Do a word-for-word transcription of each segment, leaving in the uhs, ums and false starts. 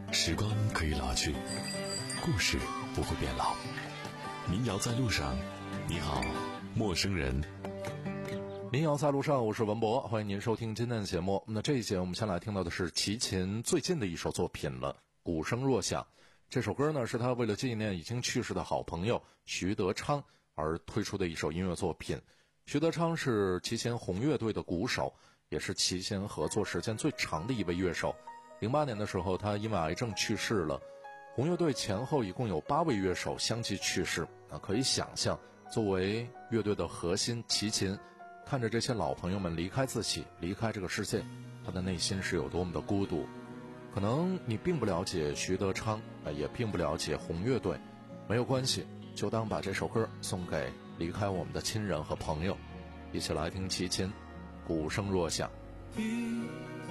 时光可以老去，故事不会变老。民谣在路上，你好，陌生人。 民谣在路上，我是文博，欢迎您收听今天的节目。那这一节我们先来听到的是齐秦最近的一首作品了，《鼓声若响》。这首歌呢是他为了纪念已经去世的好朋友徐德昌而推出的一首音乐作品。徐德昌是齐秦红乐队的鼓手，也是齐秦合作时间最长的一位乐手。零八年的时候，他因为癌症去世了。红乐队前后一共有八位乐手相继去世，那可以想象，作为乐队的核心，齐秦看着这些老朋友们离开自己，离开这个世界，他的内心是有多么的孤独。可能你并不了解徐德昌，也并不了解红乐队，没有关系，就当把这首歌送给离开我们的亲人和朋友。一起来听齐秦，鼓声若响。 雨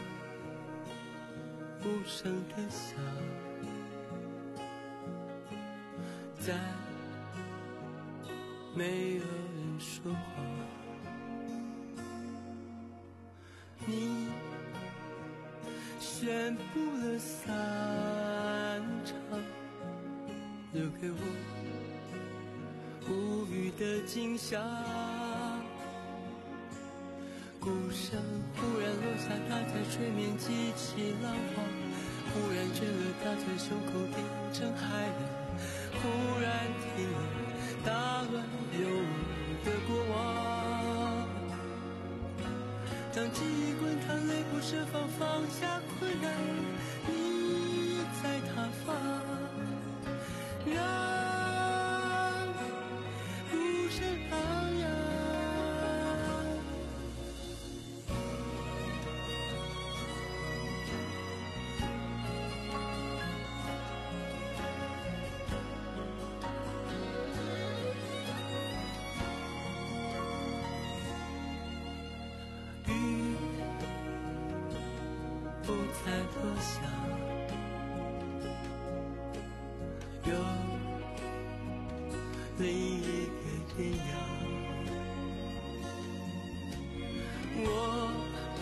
无声的下，在没有人说话，你宣布了散场，留给我无语的惊吓。鼓声忽然落下，打在水面激起浪花，忽然震了，打在胸口变成海洋，忽然停了，打乱有我的过往。当记忆滚烫，泪不释放，放下困难，你在他方，让鼓声昂扬。不再落下，有另一个天涯。我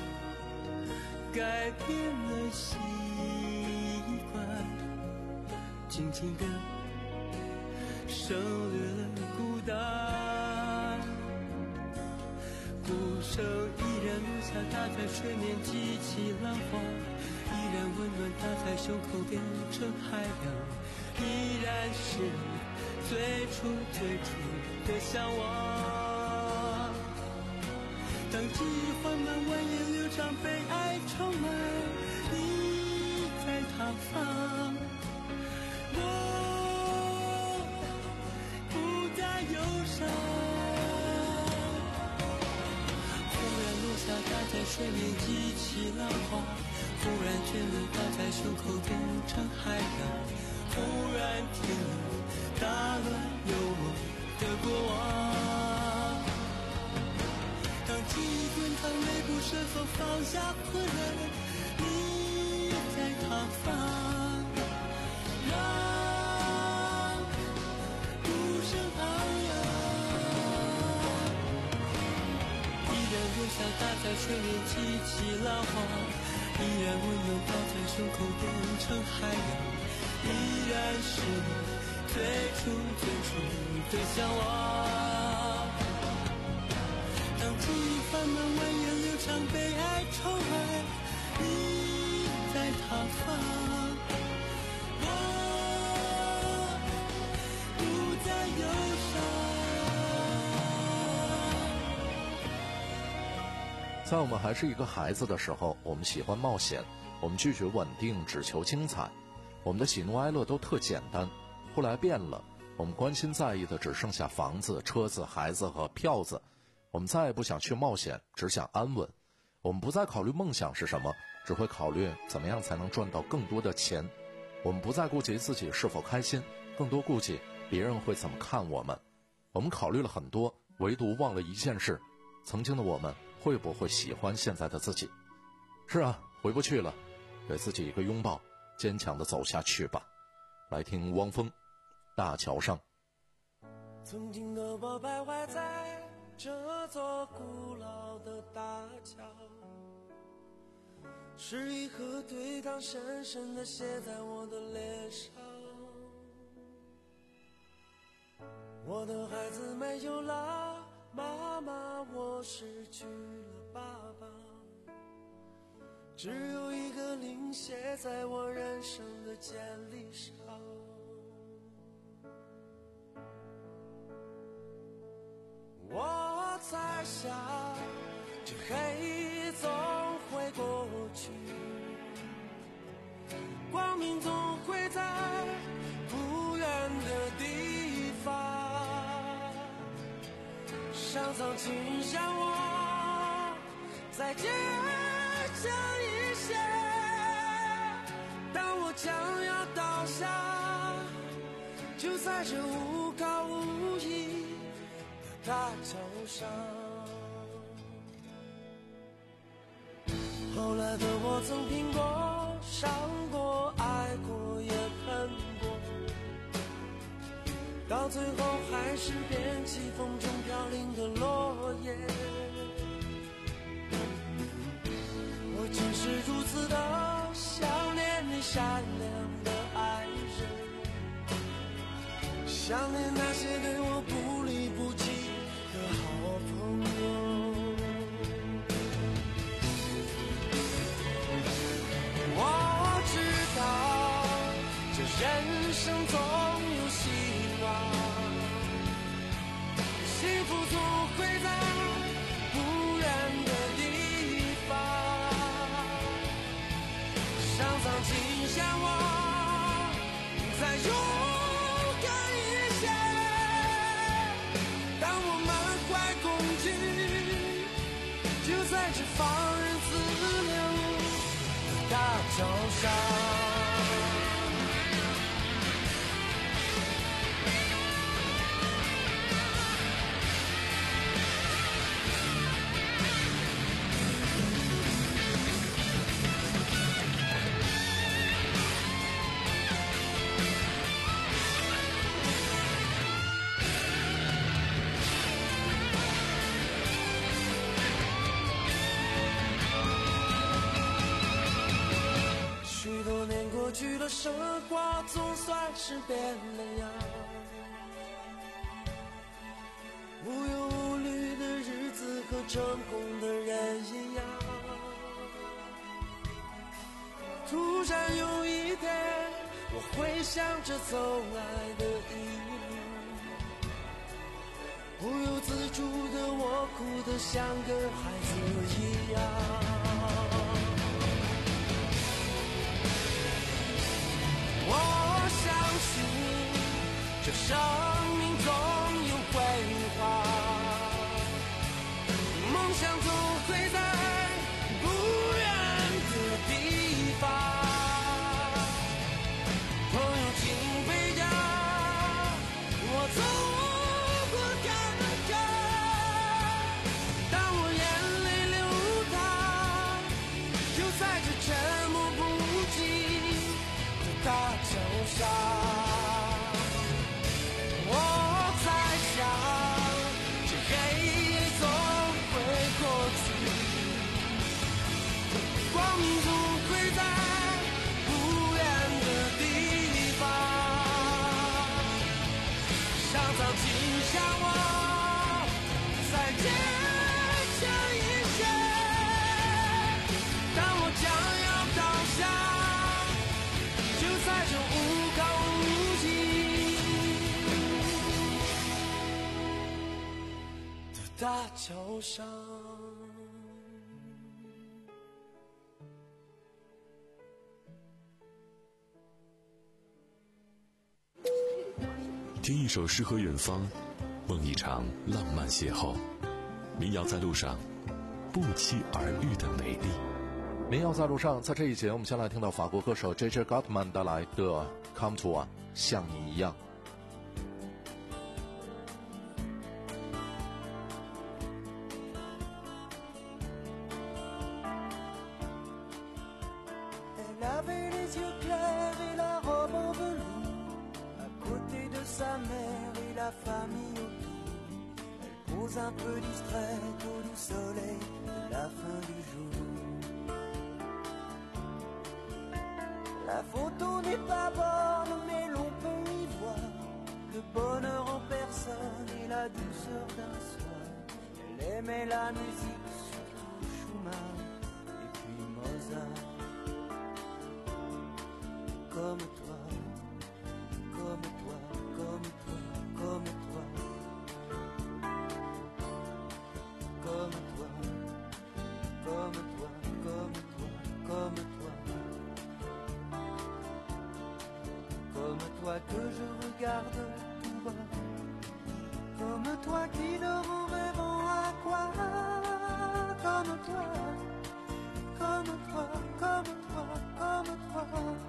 改变了习惯，静静地省略了孤单。鼓声依然落下，打在水面激起浪花，依然温暖，打在胸口变成海洋，依然是最初最初的向往。当记忆缓慢蜿蜒流长，被爱充满，你在他方，我不再忧伤。打在水面激起浪花，忽然倦了，打在胸口变成海洋，忽然停了，打乱有我的过往。当记忆滚烫，泪不释放，放下困难，你在他方，让鼓声昂扬。依然落下，打在水面激起浪花，依然温暖，打在胸口变成海洋，依然是最初最初的向往。当记忆缓慢蜿蜒流长，被爱充满，你在他方，我不再忧伤。 在我们还是一个孩子的时候，我们喜欢冒险，我们拒绝稳定，只求精彩。我们的喜怒哀乐都特简单。后来变了，我们关心在意的只剩下房子、车子、孩子和票子。我们再也不想去冒险，只想安稳。我们不再考虑梦想是什么，只会考虑怎么样才能赚到更多的钱。我们不再顾及自己是否开心，更多顾及别人会怎么看我们。我们考虑了很多，唯独忘了一件事，曾经的我们会不会喜欢现在的自己？是啊，回不去了，给自己一个拥抱，坚强地走下去吧。来听汪峰，大桥上。 曾经的我徘徊在这座古老的大桥， 是一颗对抗深深地写在我的脸上。我的孩子没有了妈妈，我失去了爸爸，只有一个零写在我人生的简历上。我在想，这黑夜总会过去，光明总会在不远的地方。上苍，请让我再坚强一些，当我将要倒下，就在这无高无依的大桥上。后来的我曾拼过、伤过、爱过也恨过，到最后还是变起风中飘零的落叶。我只是如此的想念你善良的爱人，想念那些对我不离不弃的好朋友。我知道这人生总有希望，幸福总会在不远的地方。上苍，请向我再勇敢一些，当我满怀恐惧，就在这放任自流的大桥上。许多年过去了，生活总算是变了样，无忧无虑的日子和成功的人一样。突然有一天，我回想着走来的一路，不由自主的我哭得像个孩子一样。我相信这生命总有辉煌，梦想总会在不远的地方。朋友请回家，我走过坎坷，当我眼泪流淌，就在这沉默不羁大桥上。我在想，这黑夜总会过去，光明总会在不远的地方。上苍，请向我再坚强一些，当我将要倒下，就在这无高无际的大桥上。 听一首诗和远方，梦一场浪漫邂逅。民谣在路上，不期而遇的美丽。 民谣在路上，在这一节我们先来听到法国歌手 J J Gottman 带来的 Come to One， 像你一样。 Elle avait les yeux clairs et la robe en velours, à côté de sa mère et la famille autour. Elle pose un peu distraite au doux soleil de la fin du jour. La photo n'est pas bonne, mais l'on peut y voir le bonheur en personne et la douceur d'un soir. Elle aimait la musique, surtout Schumann et puis Mozart. Comme toi, comme toi, comme toi, comme toi. Comme toi, comme toi, comme toi, comme toi. Comme toi que je regarde tout bas. Comme toi qui dort en rêvant à quoi? Comme toi, comme toi, comme toi, comme toi.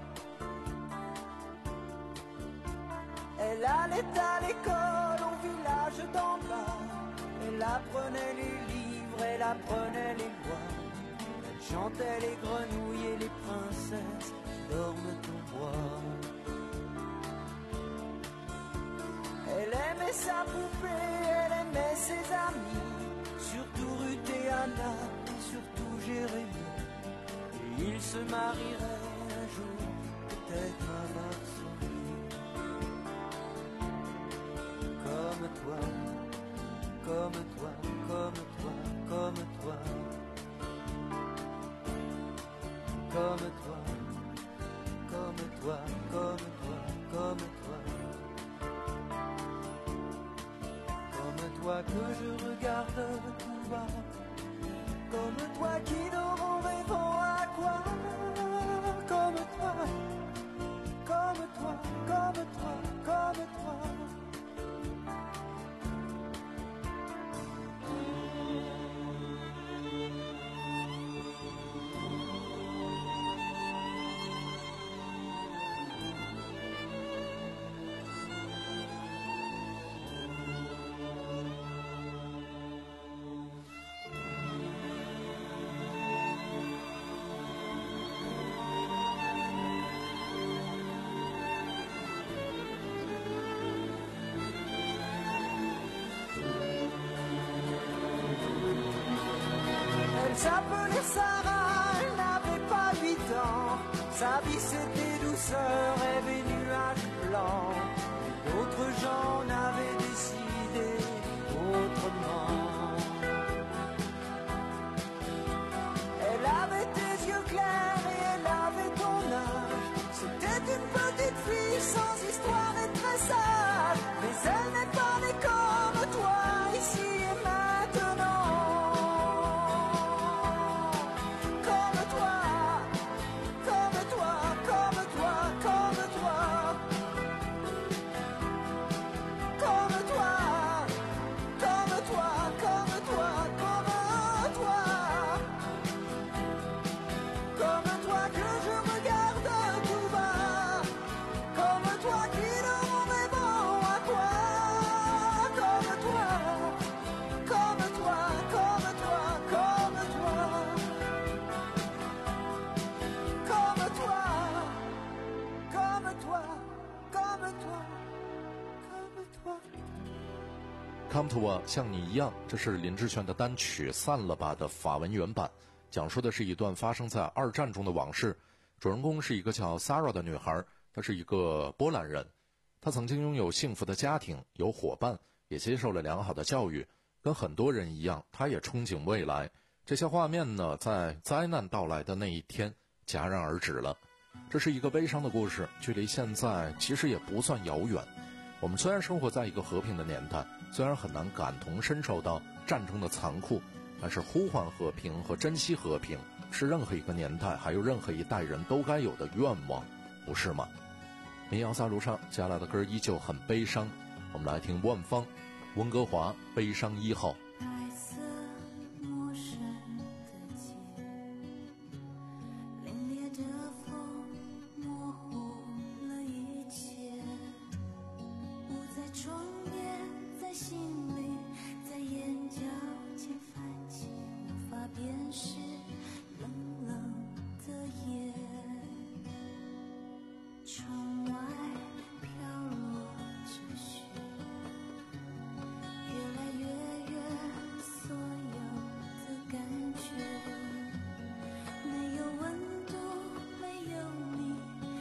Elle allait à l'école au village d'en bas. Elle apprenait les livres, elle apprenait les lois. Elle chantait les grenouilles et les princesses qui dorment au bois. Elle aimait sa poupée, elle aimait ses amis, surtout Ruth et Anna, et surtout Jérémie. Et ils se marieraient un jour, peut-être un Varsovie. Comme toi, comme toi, comme toi, comme toi. Comme toi, comme toi, comme toi, comme toi. Comme toi que je regarde tout bas. Comme toi qui dort en rêvant à quoi? Comme toi, comme toi, comme toi, comme toi. Elle s'appelait Sarah, elle n'avait pas huit ans. Sa vie c'était douceur, rêve et nuages blancs. Et d'autres gens n'avaient décidé autrement. Elle avait des yeux clairs et elle avait ton âge. C'était une petite fille sans histoire et très sage. Mais elle n'est pas née comme toi, ici et maintenant. Comme toi, comme toi, comme toi, comme toi. Comme toi, comme toi, comme toi, comme toi. Comme toi que je regarde tout bas. Comme toi qui dort en rêvant à quoi? Comme toi, comme toi, comme toi, comme toi. Comme toi, comme toi, comme toi, comme toi. Come to 我像你一样，这是林志炫的单曲《散了吧》的法文原版，讲述的是一段发生在二战中的往事。主人公是一个叫 Sarah 的女孩，她是一个波兰人，她曾经拥有幸福的家庭，有伙伴，也接受了良好的教育。跟很多人一样，她也憧憬未来。这些画面呢，在灾难到来的那一天戛然而止了。这是一个悲伤的故事，距离现在其实也不算遥远。我们虽然生活在一个和平的年代，虽然很难感同身受到战争的残酷，但是呼唤和平和珍惜和平是任何一个年代还有任何一代人都该有的愿望，不是吗？民谣在路上，接下来的歌依旧很悲伤，我们来听万芳、温哥华《悲伤一号》。 白色陌生的街，凛冽的风模糊了一切，不在窗边，在心里，在眼角间泛起，无法辨识冷冷的夜。窗外飘落着雪，越来越远，所有的感觉没有温度，没有你，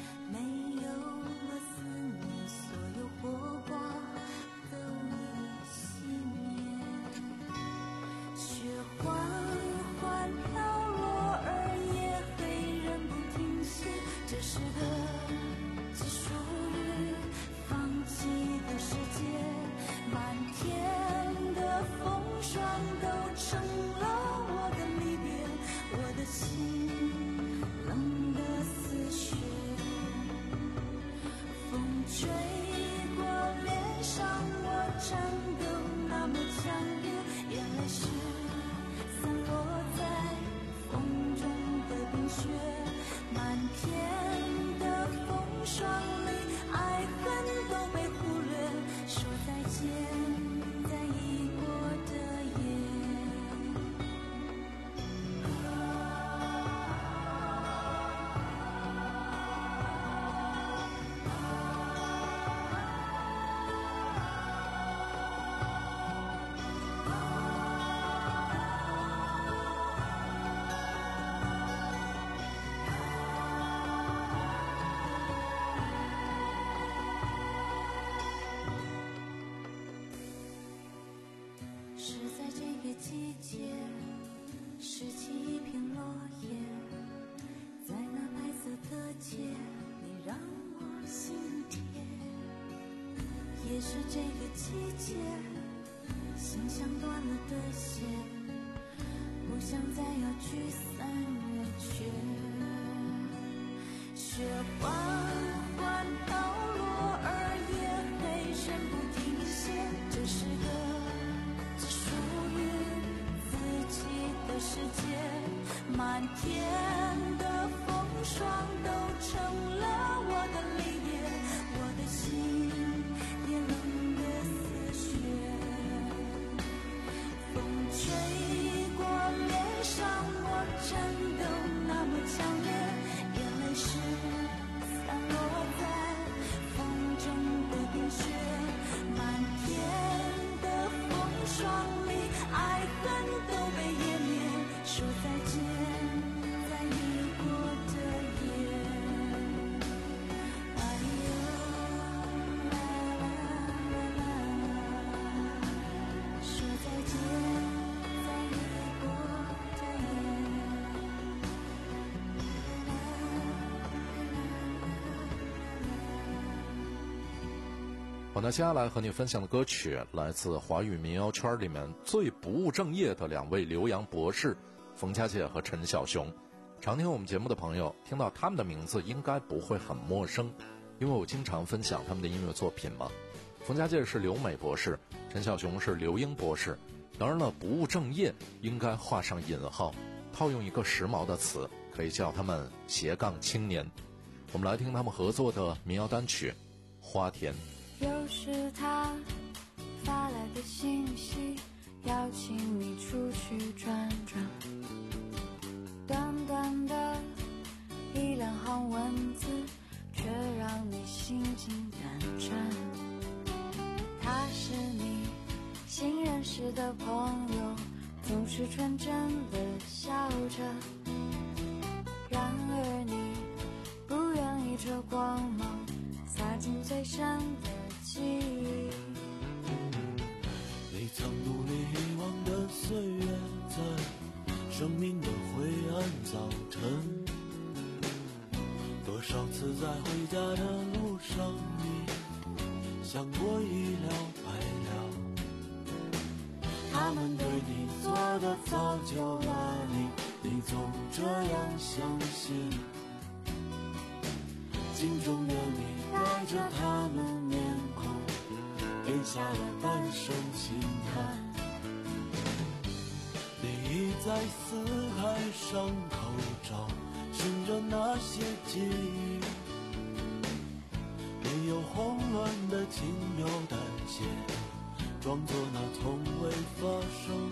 也是这个季节，心像断了的线，不想再要聚散远却，雪缓缓飘落，而夜黑深不停歇，这是个只属于自己的世界，满天的风霜都成了我的离别，我的心也冷得似雪，风吹过脸上，我颤抖那么强烈，眼泪是散落在风中的冰雪，满天的风霜里，爱恨都被湮灭，说再见在已过的夜，哎呦啦啦啦啦，说再见在已过的夜， 好，那接下来和你分享的歌曲来自华语民谣圈里面最不务正业的两位留洋博士，冯家界和陈小熊。常听我们节目的朋友听到他们的名字应该不会很陌生，因为我经常分享他们的音乐作品嘛。冯家界是留美博士，陈小熊是留英博士。当然了，不务正业应该画上引号，套用一个时髦的词，可以叫他们斜杠青年。我们来听他们合作的民谣单曲《花田》。 又是他发来的信息，邀请你出去转转，短短的一两行文字，却让你心惊胆颤。他是你新认识的朋友，总是纯真的笑着，然而你不愿意这光芒洒进最深的记忆。 你曾努力遗忘的岁月，在生命的灰暗早晨，多少次在回家的路上，你想过一了百了，他们对你做的造就了你，你总这样相信，镜中的你带着他们面孔，咽下了半生轻叹。你已在四海伤口找寻着那些记忆，没有慌乱的轻描淡写，装作那从未发生。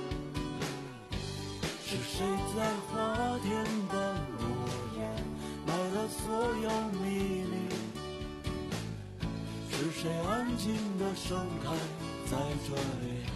是谁在花田的落叶埋了所有秘密？是谁安静地盛开在这里？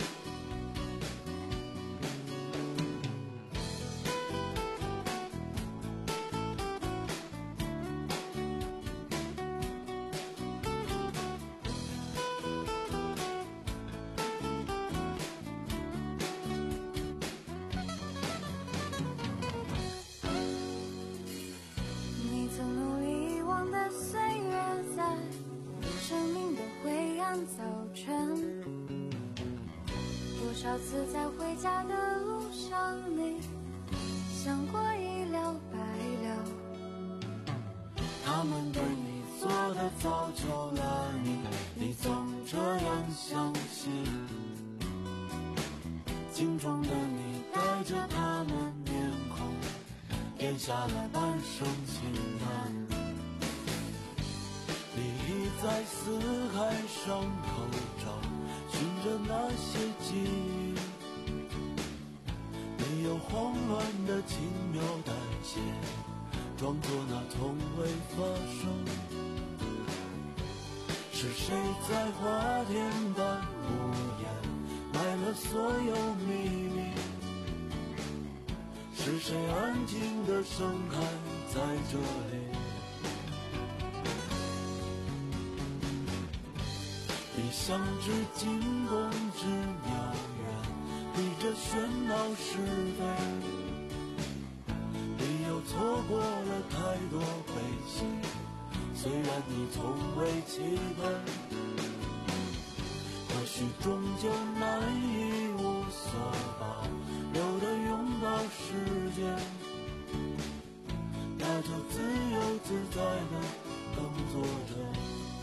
你曾努力遗忘的岁月，在生命的灰暗早晨，多少次在回家的路上，你想过一了百了， 他们对你做的造就了你，你总这样相信，镜中的你带着他们面孔，咽下了半生轻叹。你已在四海伤口找寻着那些记忆，没有慌乱的轻描淡写，装作那从未发生。是谁在花田般无言埋了所有秘密？是谁安静地盛开在这里？你像只惊弓之鸟远离着喧闹是非，你又错过了太多悲喜，虽然你从未期盼。 许终究难以无所保留的拥抱世界，那就自由自在的耕作着。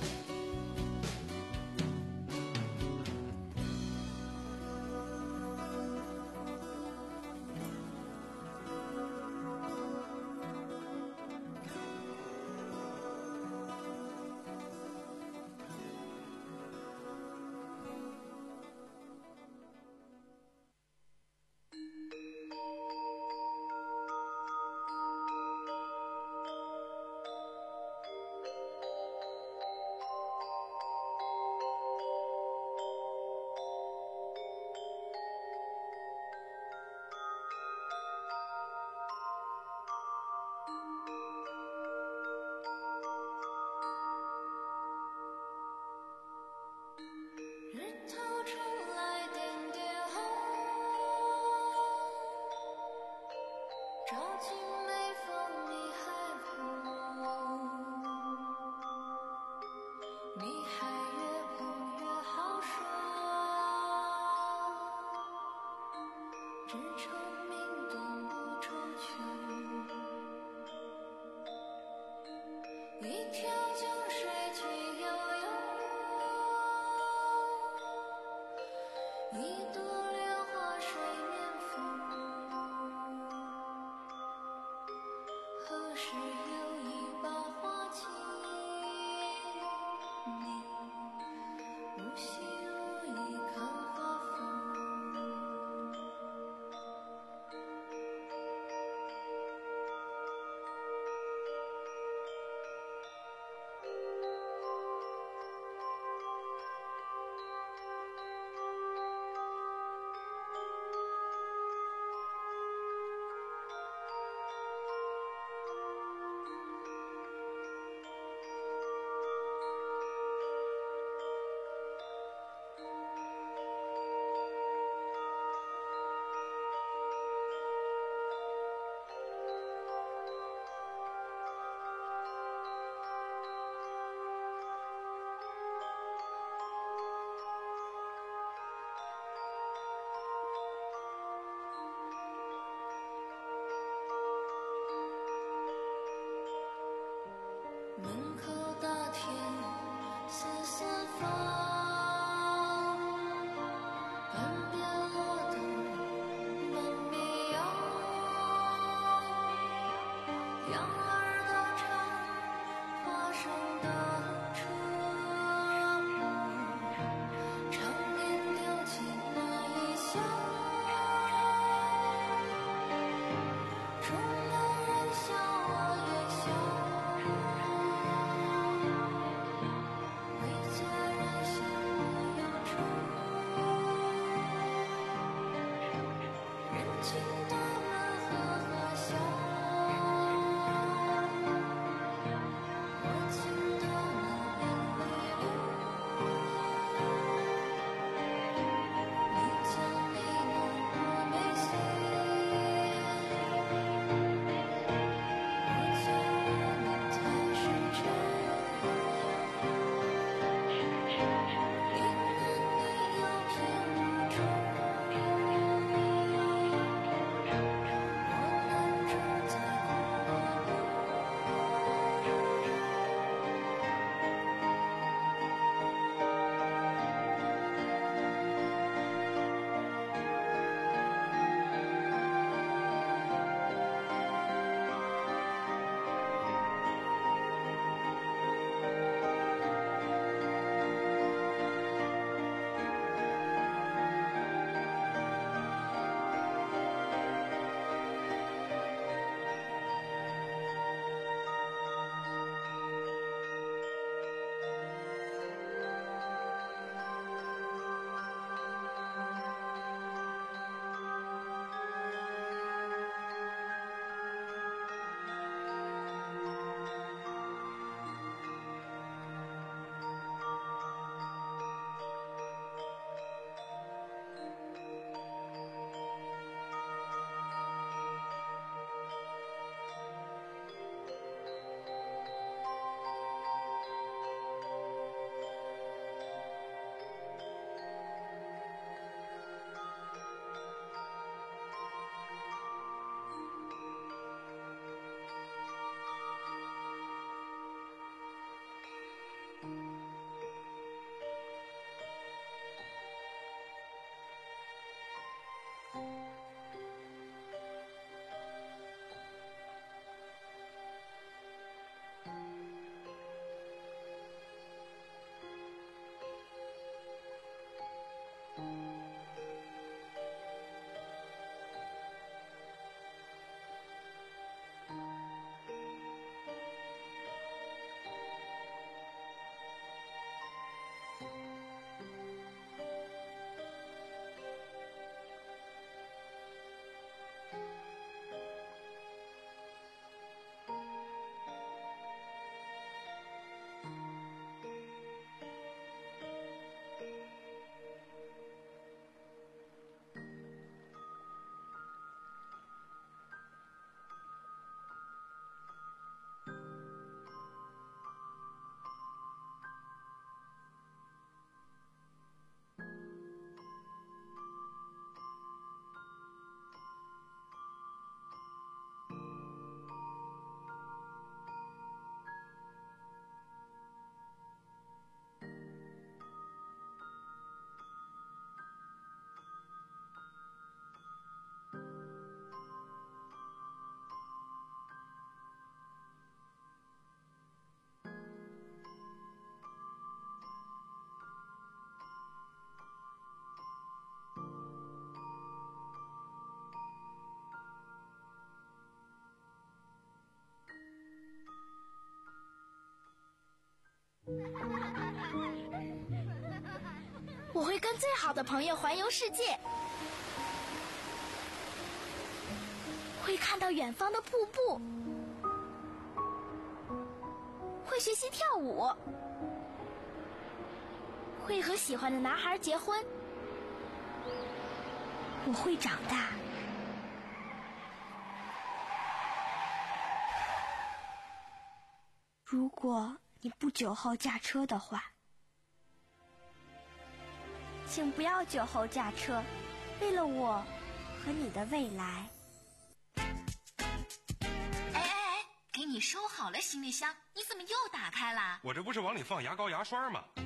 日头出来点点红，照进眉峰你还红，你还越碰越好说，只愁明冬不愁秋。一条江水去游泳，一朵莲花水面风，何时有一把花情，你无心无意看花风。门口大田四四方，半边落灯满绵羊，羊儿都唱花生的歌，常年丢进那一乡，中有人笑我也笑，回家人嫌我忧愁，人情多么呵呵笑， 我会跟最好的朋友环游世界，会看到远方的瀑布，会学习跳舞，会和喜欢的男孩结婚。我会长大。如果你不久后驾车的话，请不要酒后驾车，为了我和你的未来。 哎哎哎，给你收好了行李箱，你怎么又打开了？ 我这不是往里放牙膏牙刷吗？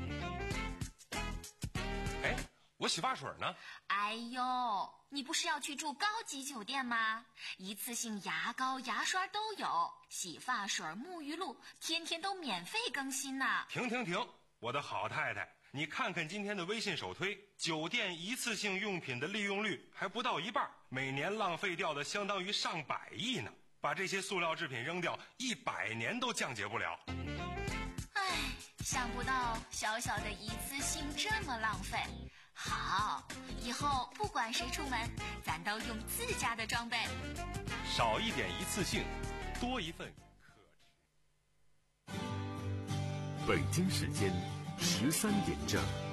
哎，我洗发水呢？ 哎呦，你不是要去住高级酒店吗？一次性牙膏牙刷都有，洗发水沐浴露天天都免费更新呢。 停停停，我的好太太，你看看今天的微信首推，酒店一次性用品的利用率还不到一半，每年浪费掉的相当于上百亿呢。把这些塑料制品扔掉，一百年都降解不了。 唉，想不到小小的一次性这么浪费。好，以后不管谁出门，咱都用自家的装备。 少一点一次性，多一份可持。 北京时间十三点整。